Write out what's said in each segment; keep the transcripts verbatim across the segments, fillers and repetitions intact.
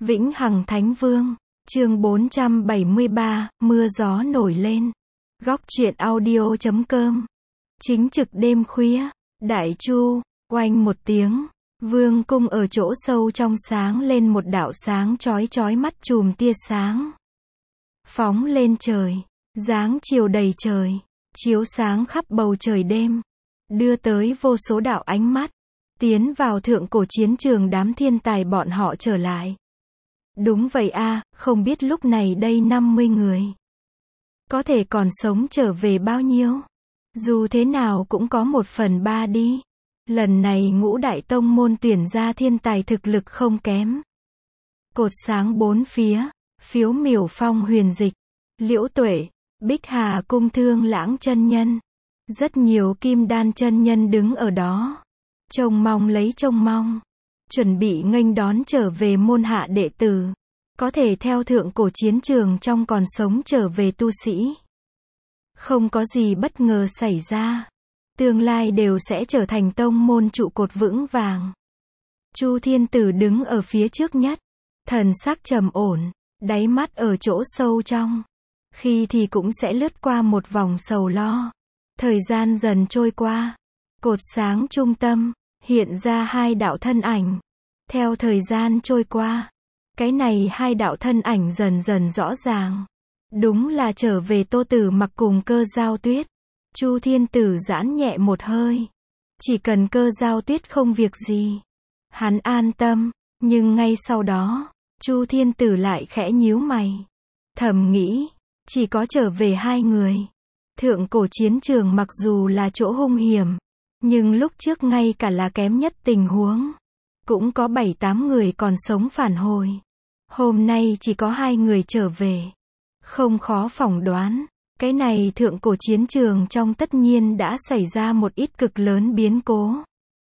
Vĩnh Hằng Thánh Vương, chương bốn trăm bảy mươi ba, mưa gió nổi lên. Góc truyện audio chấm com. Chính trực đêm khuya, Đại Chu, oanh một tiếng, vương cung ở chỗ sâu trong sáng lên một đạo sáng chói chói mắt chùm tia sáng. Phóng lên trời, dáng chiều đầy trời, chiếu sáng khắp bầu trời đêm, đưa tới vô số đạo ánh mắt, tiến vào thượng cổ chiến trường đám thiên tài bọn họ trở lại. Đúng vậy a, không biết lúc này đây năm mươi người có thể còn sống trở về bao nhiêu. Dù thế nào cũng có một phần ba đi. Lần này ngũ đại tông môn tuyển ra thiên tài thực lực không kém. Cột sáng bốn phía, Phiếu Miểu Phong Huyền Dịch, Liễu Tuệ, Bích Hà Cung Thương Lãng chân nhân. Rất nhiều kim đan chân nhân đứng ở đó. Trông mong lấy trông mong. Chuẩn bị nghênh đón trở về môn hạ đệ tử. Có thể theo thượng cổ chiến trường trong còn sống trở về tu sĩ. Không có gì bất ngờ xảy ra. Tương lai đều sẽ trở thành tông môn trụ cột vững vàng. Chu Thiên Tử đứng ở phía trước nhất. Thần sắc trầm ổn, đáy mắt ở chỗ sâu trong. Khi thì cũng sẽ lướt qua một vòng sầu lo. Thời gian dần trôi qua. Cột sáng trung tâm, hiện ra hai đạo thân ảnh. Theo thời gian trôi qua, cái này hai đạo thân ảnh dần dần rõ ràng. Đúng là trở về Tô Tử Mặc cùng Cơ Giao Tuyết. Chu Thiên Tử giãn nhẹ một hơi. Chỉ cần Cơ Giao Tuyết không việc gì, hắn an tâm. Nhưng ngay sau đó, Chu Thiên Tử lại khẽ nhíu mày. Thầm nghĩ, chỉ có trở về hai người. Thượng cổ chiến trường mặc dù là chỗ hung hiểm, nhưng lúc trước ngay cả là kém nhất tình huống, cũng có bảy tám người còn sống phản hồi. Hôm nay chỉ có hai người trở về. Không khó phỏng đoán, cái này thượng cổ chiến trường trong tất nhiên đã xảy ra một ít cực lớn biến cố.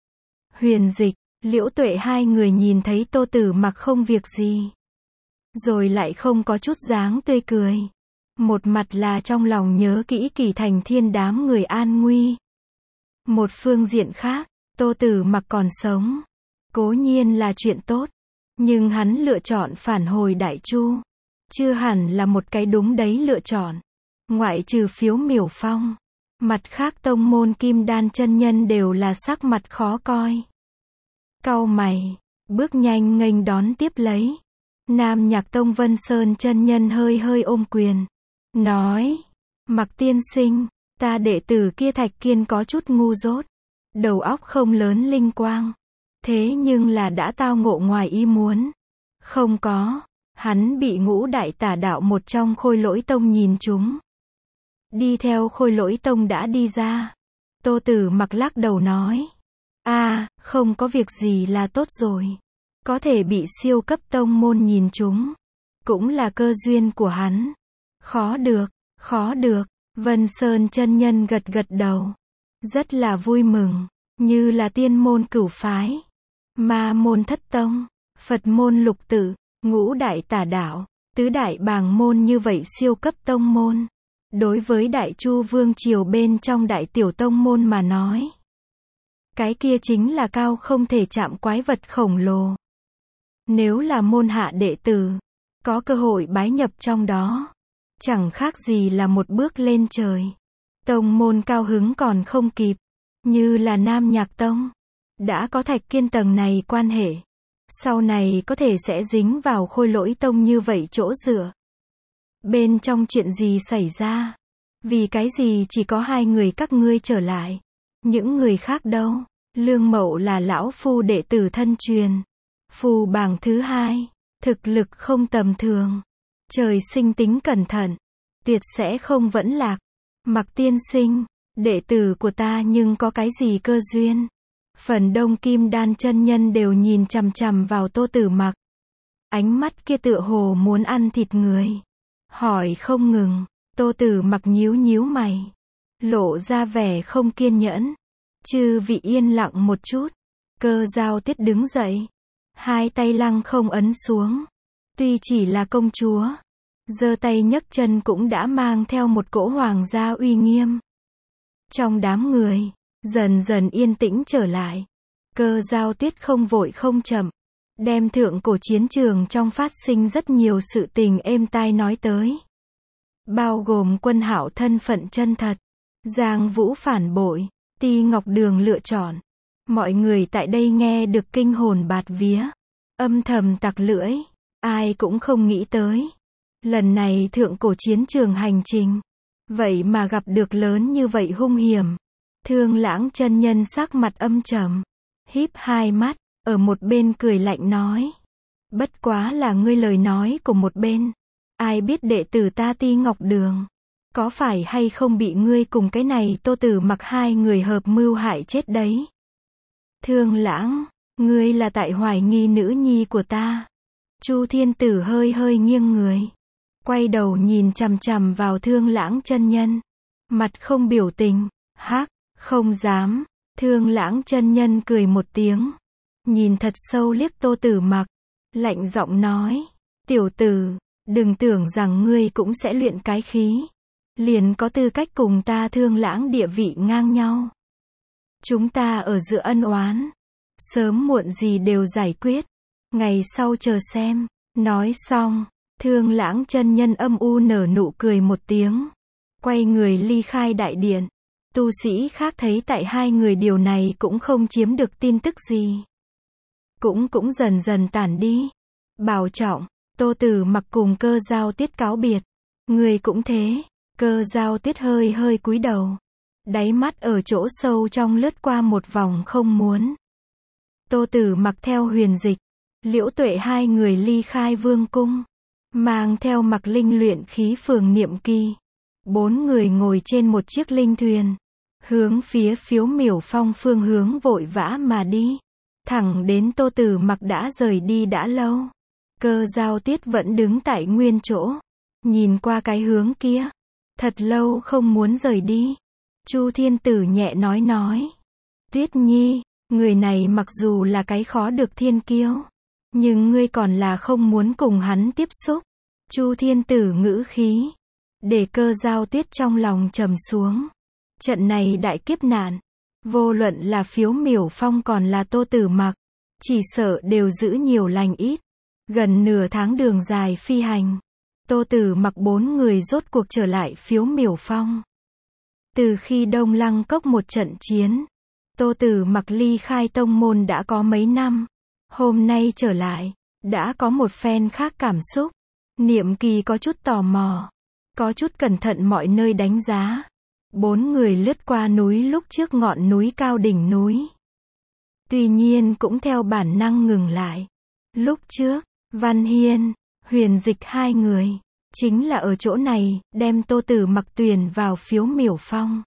Huyền Dịch, Liễu Tuệ hai người nhìn thấy Tô Tử Mặc không việc gì, rồi lại không có chút dáng tươi cười. Một mặt là trong lòng nhớ kỹ Kỳ Thành Thiên đám người an nguy. Một phương diện khác, Tô Tử Mặc còn sống, cố nhiên là chuyện tốt, nhưng hắn lựa chọn phản hồi Đại Chu, chưa hẳn là một cái đúng đấy lựa chọn. Ngoại trừ Phiếu Miểu Phong, mặt khác tông môn kim đan chân nhân đều là sắc mặt khó coi. Cau mày, bước nhanh nghênh đón tiếp lấy. Nam Nhạc Tông Vân Sơn chân nhân hơi hơi ôm quyền, nói: Mặc tiên sinh, ta đệ tử kia Thạch Kiên có chút ngu dốt, đầu óc không lớn linh quang, thế nhưng là đã tao ngộ ngoài ý muốn. Không có, hắn bị ngũ đại tà đạo một trong Khôi Lỗi Tông nhìn trúng. Đi theo Khôi Lỗi Tông đã đi ra. Tô Tử Mặc lắc đầu nói: a, à, không có việc gì là tốt rồi. Có thể bị siêu cấp tông môn nhìn trúng, cũng là cơ duyên của hắn. Khó được, khó được. Vân Sơn chân nhân gật gật đầu, rất là vui mừng. Như là tiên môn Cửu phái, ma môn Thất tông, Phật môn Lục tự, ngũ đại tà đạo, tứ đại bàng môn như vậy siêu cấp tông môn, đối với Đại Chu vương triều bên trong đại tiểu tông môn mà nói, cái kia chính là cao không thể chạm quái vật khổng lồ. Nếu là môn hạ đệ tử, có cơ hội bái nhập trong đó, chẳng khác gì là một bước lên trời. Tông môn cao hứng còn không kịp. Như là Nam Nhạc Tông, đã có Thạch Kiên tầng này quan hệ, sau này có thể sẽ dính vào Khôi Lỗi Tông như vậy chỗ dựa. Bên trong chuyện gì xảy ra? Vì cái gì chỉ có hai người các ngươi trở lại? Những người khác đâu? Lương Mậu là lão phu đệ tử thân truyền, phù bảng thứ hai, thực lực không tầm thường, trời sinh tính cẩn thận, tuyệt sẽ không vẫn lạc. Mặc tiên sinh, đệ tử của ta nhưng có cái gì cơ duyên? Phần đông kim đan chân nhân đều nhìn chằm chằm vào Tô Tử Mặc. Ánh mắt kia tựa hồ muốn ăn thịt người. Hỏi không ngừng. Tô Tử Mặc nhíu nhíu mày, lộ ra vẻ không kiên nhẫn. Chư vị yên lặng một chút. Cơ Giao Tuyết đứng dậy, hai tay lăng không ấn xuống. Tuy chỉ là công chúa, giơ tay nhấc chân cũng đã mang theo một cỗ hoàng gia uy nghiêm. Trong đám người, dần dần yên tĩnh trở lại. Cơ Giao Tuyết không vội không chậm, đem thượng cổ chiến trường trong phát sinh rất nhiều sự tình êm tai nói tới. Bao gồm Quân Hạo thân phận chân thật, Giang Vũ phản bội, Ti Ngọc Đường lựa chọn. Mọi người tại đây nghe được kinh hồn bạt vía, âm thầm tặc lưỡi, ai cũng không nghĩ tới. Lần này thượng cổ chiến trường hành trình, vậy mà gặp được lớn như vậy hung hiểm. Thương Lãng chân nhân sắc mặt âm trầm, híp hai mắt, ở một bên cười lạnh nói. Bất quá là ngươi lời nói của một bên. Ai biết đệ tử ta Ti Ngọc Đường, có phải hay không bị ngươi cùng cái này Tô Tử Mặc hai người hợp mưu hại chết đấy. Thương Lãng, ngươi là tại hoài nghi nữ nhi của ta. Chu Thiên Tử hơi hơi nghiêng người, quay đầu nhìn chằm chằm vào Thương Lãng chân nhân, mặt không biểu tình. Hắc, không dám. Thương Lãng chân nhân cười một tiếng, nhìn thật sâu liếc Tô Tử Mặc, lạnh giọng nói, tiểu tử, đừng tưởng rằng ngươi cũng sẽ luyện cái khí, liền có tư cách cùng ta Thương Lãng địa vị ngang nhau. Chúng ta ở giữa ân oán, sớm muộn gì đều giải quyết, ngày sau chờ xem. Nói xong, Thương Lãng chân nhân âm u nở nụ cười một tiếng, quay người ly khai đại điện. Tu sĩ khác thấy tại hai người điều này cũng không chiếm được tin tức gì, cũng cũng dần dần tản đi. Bảo trọng. Tô Tử Mặc cùng Cơ Giao Tiết cáo biệt. Người cũng thế. Cơ Giao Tiết hơi hơi cúi đầu, đáy mắt ở chỗ sâu trong lướt qua một vòng không muốn. Tô Tử Mặc theo Huyền Dịch, Liễu Tuệ hai người ly khai vương cung, mang theo Mặc Linh luyện khí phường Niệm Kỳ. Bốn người ngồi trên một chiếc linh thuyền, hướng phía Phiếu Miểu Phong phương hướng vội vã mà đi, thẳng đến Tô Tử Mặc đã rời đi đã lâu. Cơ Giao Tiết vẫn đứng tại nguyên chỗ, nhìn qua cái hướng kia, thật lâu không muốn rời đi. Chu Thiên Tử nhẹ nói nói, Tuyết Nhi, người này mặc dù là cái khó được thiên kiêu, nhưng ngươi còn là không muốn cùng hắn tiếp xúc. Chu Thiên Tử ngữ khí, để Cơ Giao Tiết trong lòng trầm xuống. Trận này đại kiếp nạn, vô luận là Phiếu Miểu Phong còn là Tô Tử Mặc, chỉ sợ đều giữ nhiều lành ít. Gần nửa tháng đường dài phi hành, Tô Tử Mặc bốn người rốt cuộc trở lại Phiếu Miểu Phong. Từ khi Đông Lăng Cốc một trận chiến, Tô Tử Mặc ly khai tông môn đã có mấy năm. Hôm nay trở lại, đã có một phen khác cảm xúc. Niệm Kỳ có chút tò mò, có chút cẩn thận mọi nơi đánh giá. Bốn người lướt qua núi lúc trước ngọn núi cao đỉnh núi. Tuy nhiên cũng theo bản năng ngừng lại. Lúc trước, Văn Hiên, Huyền Dịch hai người, chính là ở chỗ này, đem Tô Tử Mặc tuyển vào Phiếu Miểu Phong.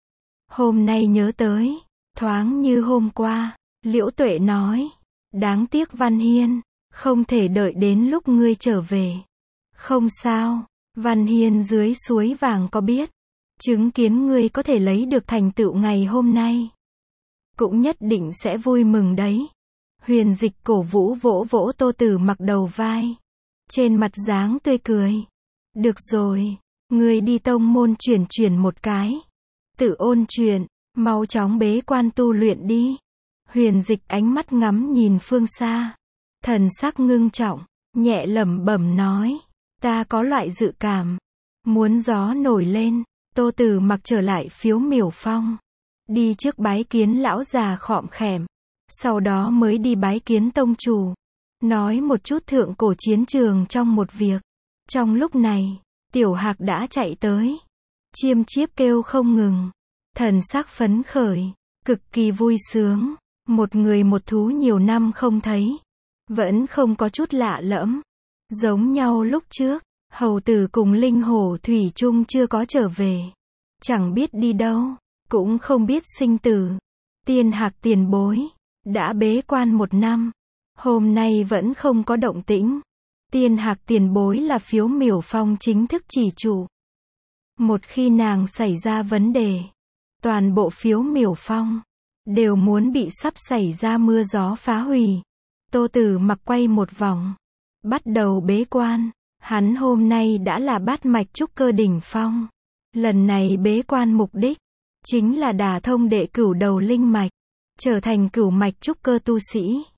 Hôm nay nhớ tới, thoáng như hôm qua, Liễu Tuệ nói, đáng tiếc Văn Hiên, không thể đợi đến lúc ngươi trở về. Không sao, Văn Hiên dưới suối vàng có biết, chứng kiến ngươi có thể lấy được thành tựu ngày hôm nay, cũng nhất định sẽ vui mừng đấy. Huyền Dịch cổ vũ vỗ vỗ Tô Tử Mặc đầu vai, trên mặt dáng tươi cười. Được rồi, ngươi đi tông môn chuyển chuyển một cái, tự ôn chuyện, mau chóng bế quan tu luyện đi. Huyền Dịch ánh mắt ngắm nhìn phương xa, thần sắc ngưng trọng, nhẹ lẩm bẩm nói, ta có loại dự cảm, muốn gió nổi lên. Tô Tử Mặc trở lại Phiếu Miểu Phong, đi trước bái kiến lão già khọm khẻm, sau đó mới đi bái kiến tông chủ, nói một chút thượng cổ chiến trường trong một việc. Trong lúc này, Tiểu Hạc đã chạy tới, chiêm chiếp kêu không ngừng, thần sắc phấn khởi, cực kỳ vui sướng. Một người một thú nhiều năm không thấy, vẫn không có chút lạ lẫm, giống nhau lúc trước. Hầu tử cùng linh hổ thủy chung chưa có trở về, chẳng biết đi đâu, cũng không biết sinh tử. Tiên Hạc tiền bối, đã bế quan một năm, hôm nay vẫn không có động tĩnh. Tiên Hạc tiền bối là Phiếu Miểu Phong chính thức chỉ chủ. Một khi nàng xảy ra vấn đề, toàn bộ Phiếu Miểu Phong đều muốn bị sắp xảy ra mưa gió phá hủy. Tô Tử Mặc quay một vòng, bắt đầu bế quan. Hắn hôm nay đã là bát mạch trúc cơ đỉnh phong. Lần này bế quan mục đích, chính là đả thông đệ cửu đầu linh mạch, trở thành cửu mạch trúc cơ tu sĩ.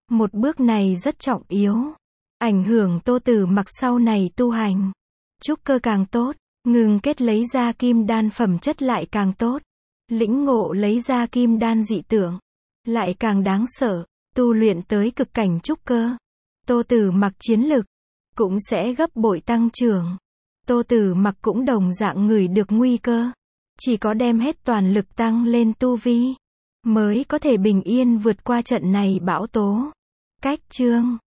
Một bước này rất trọng yếu, ảnh hưởng Tô Tử Mặc sau này tu hành. Trúc cơ càng tốt, ngừng kết lấy ra kim đan phẩm chất lại càng tốt. Lĩnh ngộ lấy ra kim đan dị tượng, lại càng đáng sợ, tu luyện tới cực cảnh trúc cơ. Tô Tử Mặc chiến lực, cũng sẽ gấp bội tăng trưởng. Tô Tử Mặc cũng đồng dạng ngửi được nguy cơ. Chỉ có đem hết toàn lực tăng lên tu vi, mới có thể bình yên vượt qua trận này bão tố. Cách chương